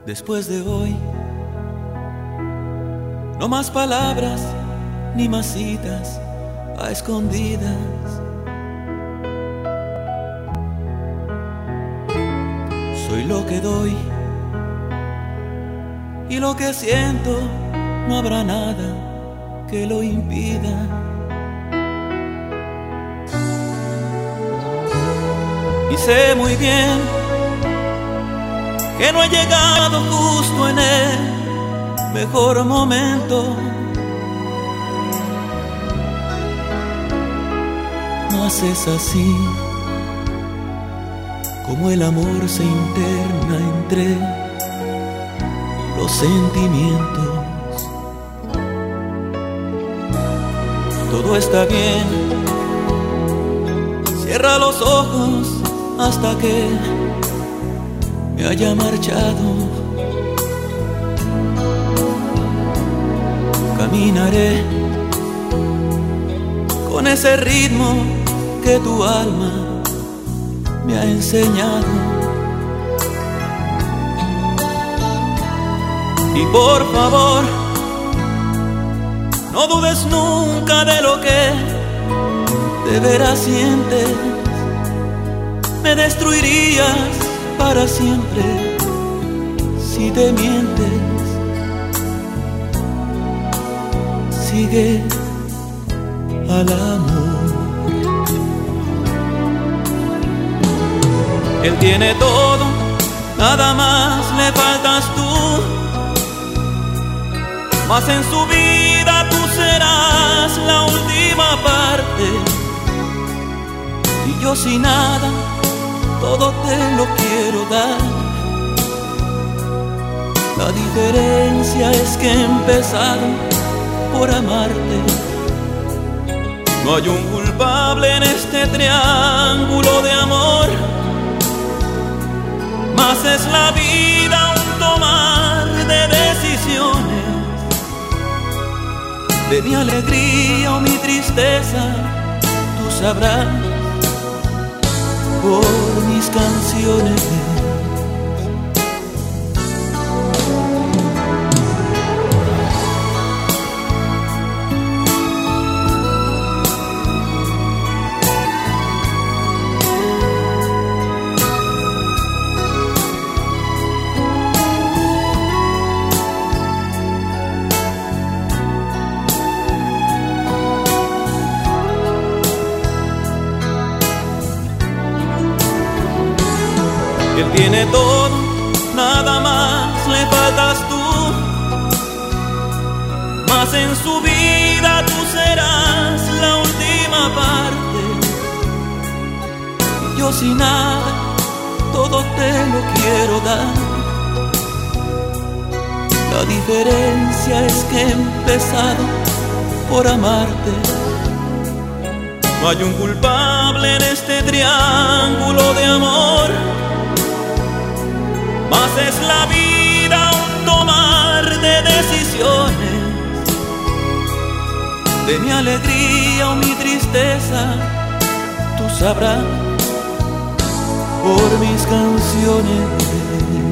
Después de hoy, no más palabras ni más citas a escondidas. Soy lo que doy y lo que siento, no habrá nada que lo impida. Y sé muy bien que no he llegado justo en el mejor momento, mas es así como el amor se interna entre los sentimientos. Todo está bien, cierra los ojos hasta que me haya marchado. Caminaré con ese ritmo que tu alma me ha enseñado. Y por favor, no dudes nunca de lo que de veras sientes. Me destruirías para siempre si te mientes. Sigue al amor. Él tiene todo, nada más le faltas tú. Mas en su vida tú serás la última parte. Y yo sin nada, todo te lo quiero dar. La diferencia es que he empezado por amarte. No hay un culpable en este triángulo de amor, mas es la vida un tomar de decisiones. De mi alegría o mi tristeza, tú sabrás por mis canciones. Él tiene todo, nada más le faltas tú. Mas en su vida tú serás la última parte. Y yo sin nada, todo te lo quiero dar. La diferencia es que he empezado por amarte. No hay un culpable en este triángulo de amor, mas es la vida un tomar de decisiones. De mi alegría o mi tristeza, tú sabrás por mis canciones.